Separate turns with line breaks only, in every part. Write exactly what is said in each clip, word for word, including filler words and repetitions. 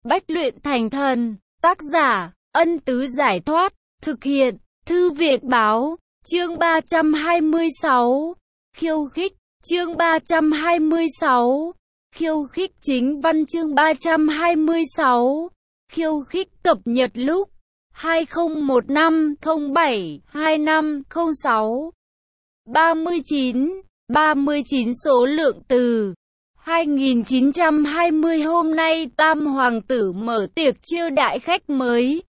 bách luyện thành thần. Tác giả, Ân Tứ Giải Thoát. Thực hiện, Thư Viện Báo. Chương ba trăm hai mươi sáu. Khiêu khích. Chương ba trăm hai mươi sáu. Khiêu khích. Chính văn chương ba trăm hai mươi sáu. Khiêu khích. Cập nhật lúc hai không một năm không bảy hai năm không sáu. ba mươi chín. ba mươi chín số lượng từ hai nghìn chín trăm hai mươi. Hôm nay Tam Hoàng tử mở tiệc chiêu đãi khách mới.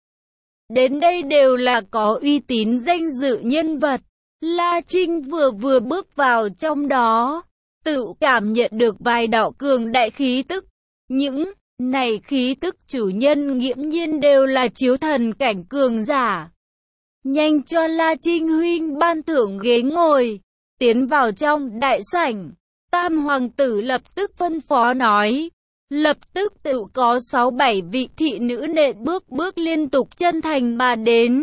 Đến đây đều là có uy tín danh dự nhân vật. La Trinh vừa vừa bước vào trong đó, tự cảm nhận được vài đạo cường đại khí tức. Những này khí tức chủ nhân nghiễm nhiên đều là chiếu thần cảnh cường giả. Nhanh cho La Trinh huynh ban thưởng ghế ngồi. Tiến vào trong đại sảnh, Tam Hoàng tử lập tức phân phó nói. Lập tức tự có sáu bảy vị thị nữ nện bước bước liên tục chân thành mà đến.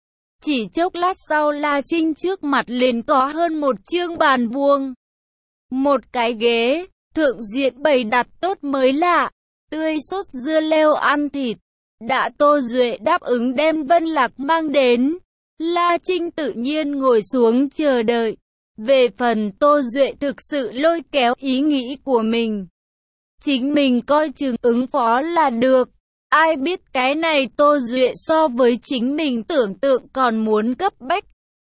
Chỉ chốc lát sau, La Trinh trước mặt liền có hơn một chương bàn vuông. Một cái ghế, thượng diện bày đặt tốt mới lạ, tươi sốt dưa leo ăn thịt. Đã Tô Duệ đáp ứng đem Vân Lạc mang đến. La Trinh tự nhiên ngồi xuống chờ đợi. Về phần Tô Duệ thực sự lôi kéo ý nghĩ của mình, chính mình coi chừng ứng phó là được. Ai biết cái này Tô Duệ so với chính mình tưởng tượng còn muốn cấp bách.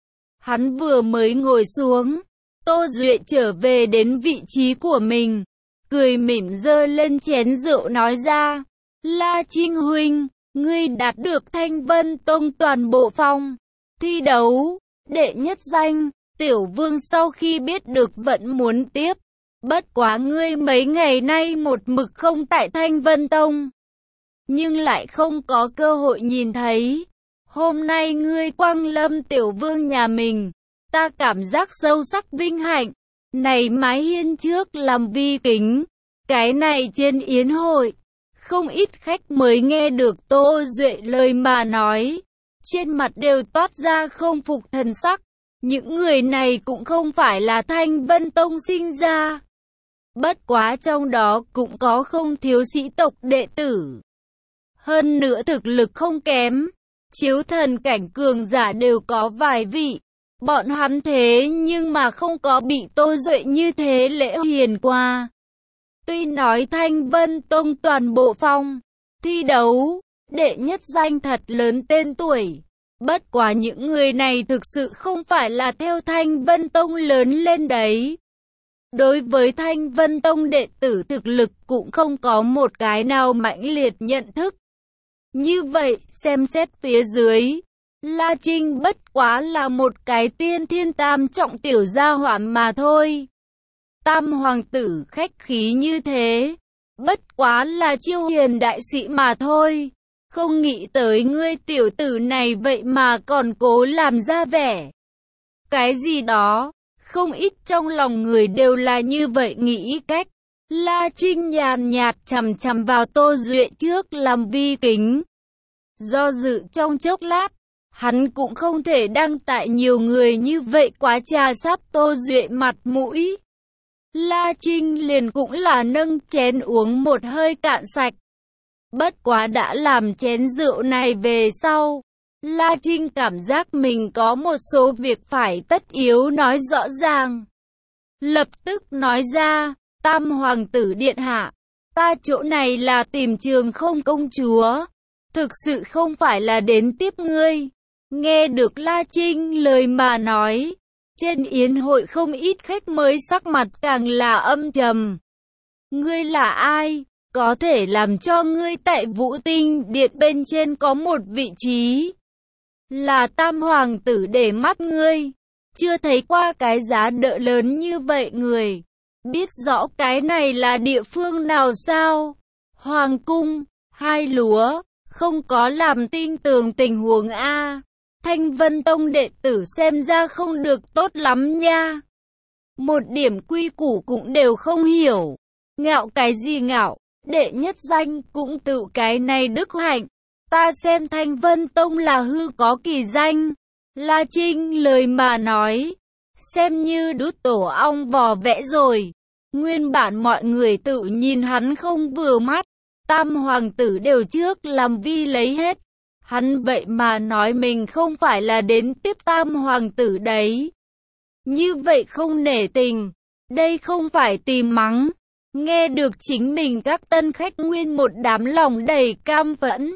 Hắn vừa mới ngồi xuống, Tô Duệ trở về đến vị trí của mình, cười mỉm giơ lên chén rượu nói ra. La Trinh huynh, ngươi đạt được Thanh Vân Tông toàn bộ phong thi đấu đệ nhất danh. Tiểu Vương sau khi biết được vẫn muốn tiếp. Bất quá ngươi mấy ngày nay một mực không tại Thanh Vân Tông, nhưng lại không có cơ hội nhìn thấy. Hôm nay ngươi quang lâm Tiểu Vương nhà mình, ta cảm giác sâu sắc vinh hạnh. Này mái hiên trước làm vi kính, cái này trên yến hội, không ít khách mới nghe được Tô Duệ lời mà nói, trên mặt đều toát ra không phục thần sắc. Những người này cũng không phải là Thanh Vân Tông sinh ra. Bất quá trong đó cũng có không thiếu sĩ tộc đệ tử. Hơn nữa thực lực không kém. Chiếu thần cảnh cường giả đều có vài vị. Bọn hắn thế nhưng mà không có bị Tô Duệ như thế lễ hiền qua. Tuy nói Thanh Vân Tông toàn bộ phong thi đấu đệ nhất danh thật lớn tên tuổi. Bất quá những người này thực sự không phải là theo Thanh Vân Tông lớn lên đấy. Đối với Thanh Vân Tông đệ tử thực lực cũng không có một cái nào mãnh liệt nhận thức. Như vậy, xem xét phía dưới, La Trinh bất quá là một cái tiên thiên tam trọng tiểu gia hỏa mà thôi. Tam Hoàng tử khách khí như thế, bất quá là chiêu hiền đại sĩ mà thôi. Không nghĩ tới ngươi tiểu tử này vậy mà còn cố làm ra vẻ cái gì đó. Không ít trong lòng người đều là như vậy nghĩ cách. La Trinh nhàn nhạt chằm chằm vào Tô Duệ trước làm vi kính. Do dự trong chốc lát, hắn cũng không thể đăng tại nhiều người như vậy quá trà sát Tô Duệ mặt mũi. La Trinh liền cũng là nâng chén uống một hơi cạn sạch. Bất quá đã làm chén rượu này về sau, La Trinh cảm giác mình có một số việc phải tất yếu nói rõ ràng. Lập tức nói ra, Tam Hoàng tử điện hạ, ta chỗ này là tìm Trường Không công chúa, thực sự không phải là đến tiếp ngươi. Nghe được La Trinh lời mà nói, trên yến hội không ít khách mới sắc mặt càng là âm trầm. Ngươi là ai? Có thể làm cho ngươi tại Vũ Tinh Điện bên trên có một vị trí là Tam Hoàng tử để mắt ngươi. Chưa thấy qua cái giá đỡ lớn như vậy người. Biết rõ cái này là địa phương nào sao? Hoàng cung, hai lúa, không có làm tin tưởng tình huống A. Thanh Vân Tông đệ tử xem ra không được tốt lắm nha. Một điểm quy củ cũng đều không hiểu. Ngạo cái gì ngạo? Đệ nhất danh cũng tự cái này đức hạnh. Ta xem Thanh Vân Tông là hư có kỳ danh. La Trinh lời mà nói, xem như đút tổ ong vò vẽ rồi. Nguyên bản mọi người tự nhìn hắn không vừa mắt, Tam hoàng tử đều trước làm vi lấy hết. Hắn vậy mà nói mình không phải là đến tiếp tam hoàng tử đấy. Như vậy không nể tình, đây không phải tìm mắng. Nghe được chính mình các tân khách nguyên một đám lòng đầy cam phẫn.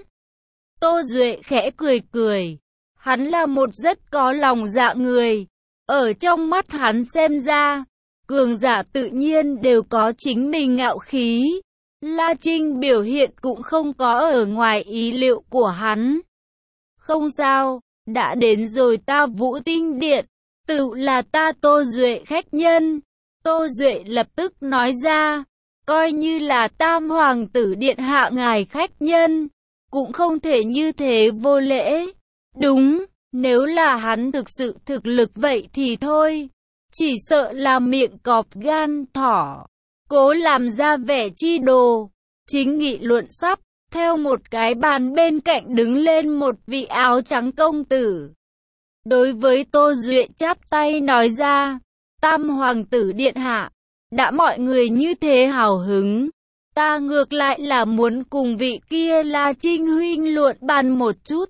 Tô Duệ khẽ cười cười. Hắn là một rất có lòng dạ người. Ở trong mắt hắn xem ra, cường giả tự nhiên đều có chính mình ngạo khí. La Trinh biểu hiện cũng không có ở ngoài ý liệu của hắn. Không sao, đã đến rồi ta Vũ Tinh Điện, tự là ta Tô Duệ khách nhân. Tô Duệ lập tức nói ra, coi như là tam hoàng tử điện hạ ngài khách nhân, cũng không thể như thế vô lễ. Đúng, nếu là hắn thực sự thực lực vậy thì thôi, chỉ sợ là miệng cọp gan thỏ, cố làm ra vẻ chi đồ. Chính nghị luận sắp, theo một cái bàn bên cạnh đứng lên một vị áo trắng công tử. Đối với Tô Duệ chắp tay nói ra, tam hoàng tử điện hạ, đã mọi người như thế hào hứng, ta ngược lại là muốn cùng vị kia La Trinh huynh luận bàn một chút.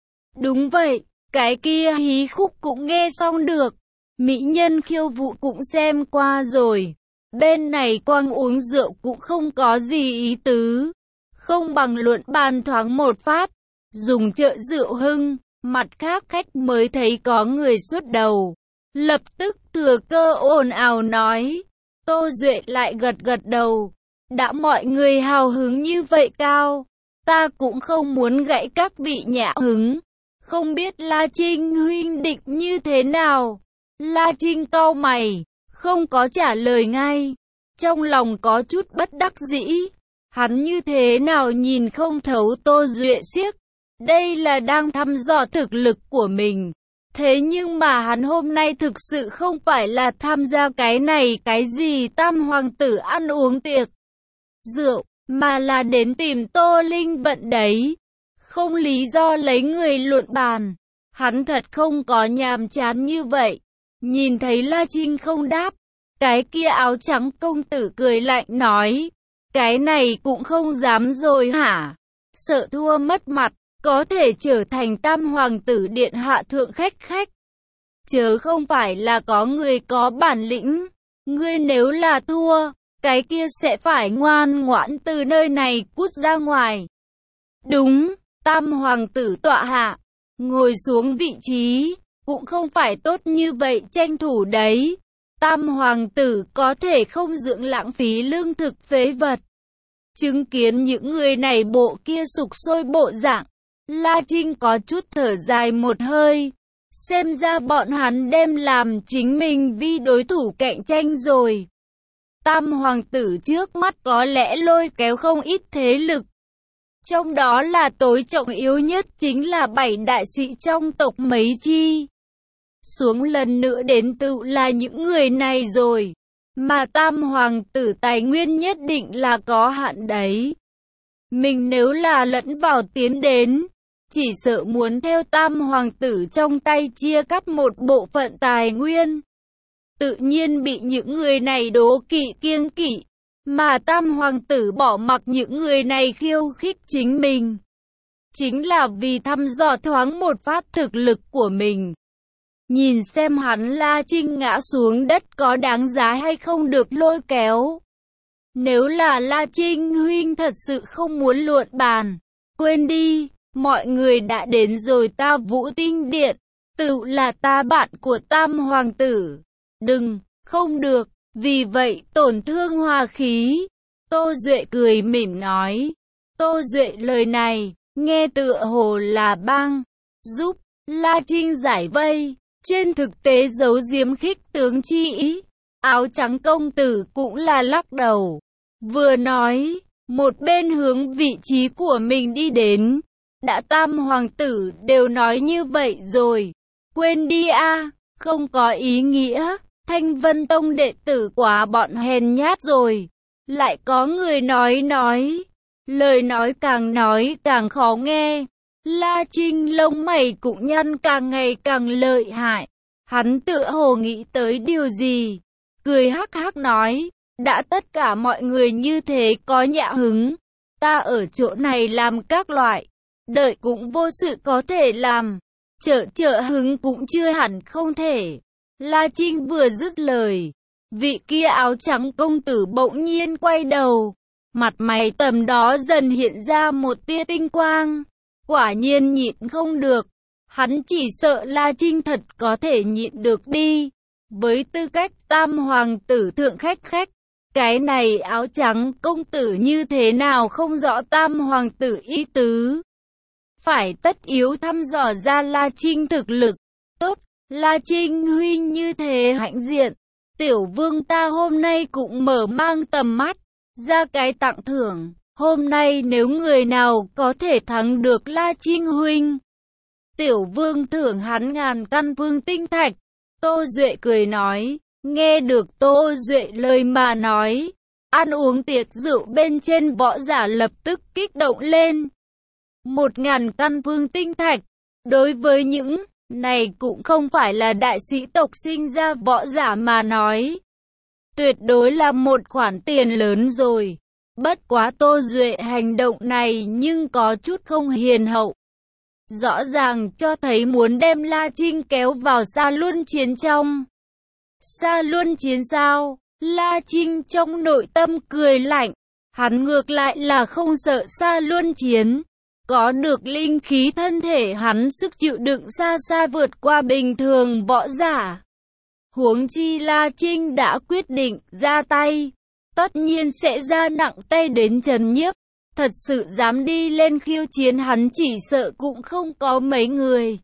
Đúng vậy, cái kia hí khúc cũng nghe xong được, mỹ nhân khiêu vũ cũng xem qua rồi, bên này quang uống rượu cũng không có gì ý tứ, không bằng luận bàn thoáng một phát, dùng trợ rượu hưng. Mặt khác khách mới thấy có người xuất đầu, lập tức thừa cơ ồn ào nói. Tô Duệ lại gật gật đầu, đã mọi người hào hứng như vậy cao, ta cũng không muốn gãy các vị nhã hứng. Không biết La Trinh huynh định như thế nào? La Trinh cau mày, không có trả lời ngay, trong lòng có chút bất đắc dĩ. Hắn như thế nào nhìn không thấu Tô Duệ siếc, đây là đang thăm dò thực lực của mình. Thế nhưng mà hắn hôm nay thực sự không phải là tham gia cái này cái gì tam hoàng tử ăn uống tiệc rượu, mà là đến tìm Tô Linh Vận đấy. Không lý do lấy người luận bàn. Hắn thật không có nhàm chán như vậy. Nhìn thấy La Trinh không đáp, cái kia áo trắng công tử cười lạnh nói, cái này cũng không dám rồi hả? Sợ thua mất mặt, có thể trở thành tam hoàng tử điện hạ thượng khách khách. Chớ không phải là có người có bản lĩnh. Ngươi nếu là thua, cái kia sẽ phải ngoan ngoãn từ nơi này cút ra ngoài. Đúng, tam hoàng tử tọa hạ, ngồi xuống vị trí, cũng không phải tốt như vậy tranh thủ đấy. Tam hoàng tử có thể không dưỡng lãng phí lương thực phế vật. Chứng kiến những người này bộ kia sục sôi bộ dạng, La Trinh có chút thở dài một hơi. Xem ra bọn hắn đem làm chính mình vi đối thủ cạnh tranh rồi. Tam hoàng tử trước mắt có lẽ lôi kéo không ít thế lực. Trong đó là tối trọng yếu nhất chính là bảy đại sĩ trong tộc mấy chi. Xuống lần nữa đến tự là những người này rồi. Mà tam hoàng tử tài nguyên nhất định là có hạn đấy. Mình nếu là lẫn vào tiến đến, chỉ sợ muốn theo tam hoàng tử trong tay chia cắt một bộ phận tài nguyên. Tự nhiên bị những người này đố kỵ kiêng kỵ, mà tam hoàng tử bỏ mặc những người này khiêu khích chính mình. Chính là vì thăm dò thoáng một phát thực lực của mình. Nhìn xem hắn La Trinh ngã xuống đất có đáng giá hay không được lôi kéo. Nếu là La Trinh huynh thật sự không muốn luận bàn, quên đi. Mọi người đã đến rồi ta Vũ Tinh Điện, tự là ta bạn của tam hoàng tử. Đừng, không được, vì vậy tổn thương hòa khí. Tô Duệ cười mỉm nói. Tô Duệ lời này, nghe tựa hồ là băng, giúp La Trinh giải vây. Trên thực tế giấu giếm khích tướng chi ý. Áo trắng công tử cũng là lắc đầu. Vừa nói, một bên hướng vị trí của mình đi đến. Đã tam hoàng tử đều nói như vậy rồi. Quên đi a, không có ý nghĩa. Thanh Vân Tông đệ tử quá bọn hèn nhát rồi. Lại có người nói nói. Lời nói càng nói càng khó nghe. La Trinh lông mày cũng nhăn càng ngày càng lợi hại. Hắn tựa hồ nghĩ tới điều gì. Cười hắc hắc nói. Đã tất cả mọi người như thế có nhã hứng. Ta ở chỗ này làm các loại, đợi cũng vô sự có thể làm. Trợ trợ hứng cũng chưa hẳn không thể. La Trinh vừa dứt lời, vị kia áo trắng công tử bỗng nhiên quay đầu. Mặt mày tầm đó dần hiện ra một tia tinh quang. Quả nhiên nhịn không được. Hắn chỉ sợ La Trinh thật có thể nhịn được đi. Với tư cách tam hoàng tử thượng khách khách, cái này áo trắng công tử như thế nào không rõ tam hoàng tử ý tứ. Phải tất yếu thăm dò ra La Trinh thực lực. Tốt, La Trinh huynh như thế hãnh diện. Tiểu vương ta hôm nay cũng mở mang tầm mắt, ra cái tặng thưởng. Hôm nay nếu người nào có thể thắng được La Trinh huynh, tiểu vương thưởng hắn ngàn căn vương tinh thạch. Tô Duệ cười nói, nghe được Tô Duệ lời mà nói, ăn uống tiệc rượu bên trên võ giả lập tức kích động lên. Một ngàn căn vương tinh thạch, đối với những này cũng không phải là đại sĩ tộc sinh ra võ giả mà nói. Tuyệt đối là một khoản tiền lớn rồi. Bất quá Tô Duệ hành động này nhưng có chút không hiền hậu. Rõ ràng cho thấy muốn đem La Trinh kéo vào Sa Luân chiến trong. Sa Luân chiến sao? La Trinh trong nội tâm cười lạnh. Hắn ngược lại là không sợ Sa Luân chiến. Có được linh khí thân thể hắn sức chịu đựng xa xa vượt qua bình thường võ giả. Huống chi La Trinh đã quyết định ra tay, tất nhiên sẽ ra nặng tay đến trấn nhiếp. Thật sự dám đi lên khiêu chiến hắn chỉ sợ cũng không có mấy người.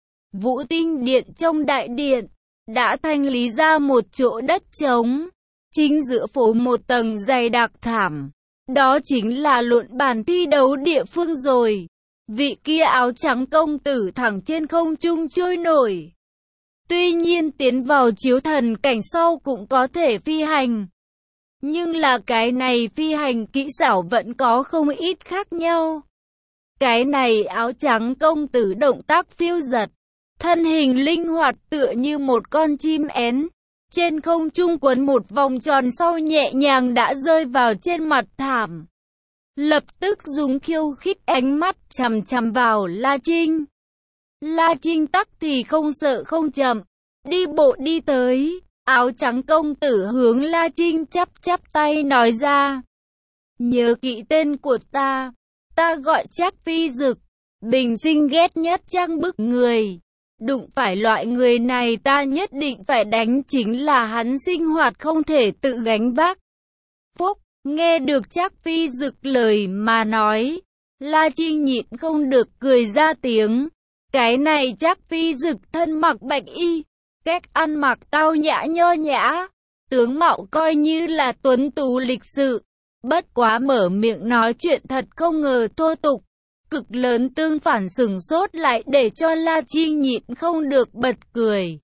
Vũ Tinh Điện trong đại điện, đã thanh lý ra một chỗ đất trống. Chính giữa phố một tầng dày đặc thảm. Đó chính là luận bàn thi đấu địa phương rồi. Vị kia áo trắng công tử thẳng trên không trung trôi nổi. Tuy nhiên tiến vào chiếu thần cảnh sau cũng có thể phi hành. Nhưng là cái này phi hành kỹ xảo vẫn có không ít khác nhau. Cái này áo trắng công tử động tác phiêu dật, thân hình linh hoạt tựa như một con chim én. Trên không trung quấn một vòng tròn sau nhẹ nhàng đã rơi vào trên mặt thảm. Lập tức dùng khiêu khích ánh mắt chằm chằm vào La Trinh. La Trinh tắc thì không sợ không chậm, đi bộ đi tới. Áo trắng công tử hướng La Trinh chắp chắp tay nói ra. Nhớ kỹ tên của ta, ta gọi Trác Phi Dực, bình sinh ghét nhất trang bức người. Đụng phải loại người này ta nhất định phải đánh, chính là hắn sinh hoạt không thể tự gánh vác. Phúc, nghe được Trác Phi Dực lời mà nói, La Trinh nhịn không được cười ra tiếng. Cái này Trác Phi Dực thân mặc bạch y, cách ăn mặc tao nhã nho nhã, tướng mạo coi như là tuấn tú lịch sự. Bất quá mở miệng nói chuyện thật không ngờ thô tục. Cực lớn tương phản sửng sốt lại để cho La Trinh nhịn không được bật cười.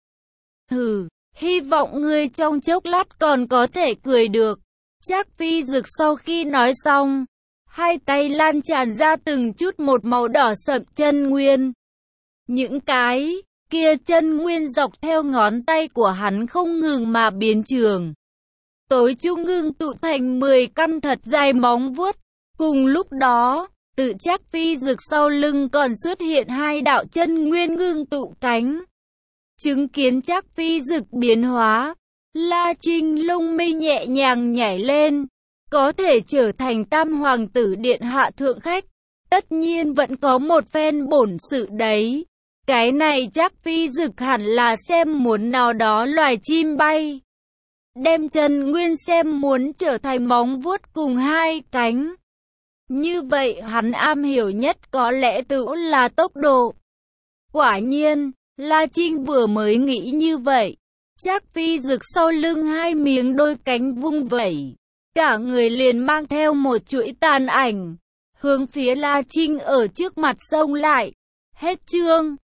Hừ, hy vọng ngươi trong chốc lát còn có thể cười được. Trác Phi Dực sau khi nói xong, hai tay lan tràn ra từng chút một màu đỏ sậm chân nguyên. Những cái kia chân nguyên dọc theo ngón tay của hắn không ngừng mà biến trường. Tối trung ngưng tụ thành mười căn thật dài móng vuốt. Cùng lúc đó, tự Trác Phi Dực sau lưng còn xuất hiện hai đạo chân nguyên ngưng tụ cánh. Chứng kiến Trác Phi Dực biến hóa, La Trinh lông mi nhẹ nhàng nhảy lên. Có thể trở thành tam hoàng tử điện hạ thượng khách, tất nhiên vẫn có một phen bổn sự đấy. Cái này Trác Phi Dực hẳn là xem muốn nào đó loài chim bay, đem chân nguyên xem muốn trở thành móng vuốt cùng hai cánh. Như vậy hắn am hiểu nhất có lẽ tự là tốc độ. Quả nhiên, La Trinh vừa mới nghĩ như vậy, Trác Phi Dực sau lưng hai miếng đôi cánh vung vẩy, cả người liền mang theo một chuỗi tàn ảnh, hướng phía La Trinh ở trước mặt xông lại. Hết chương.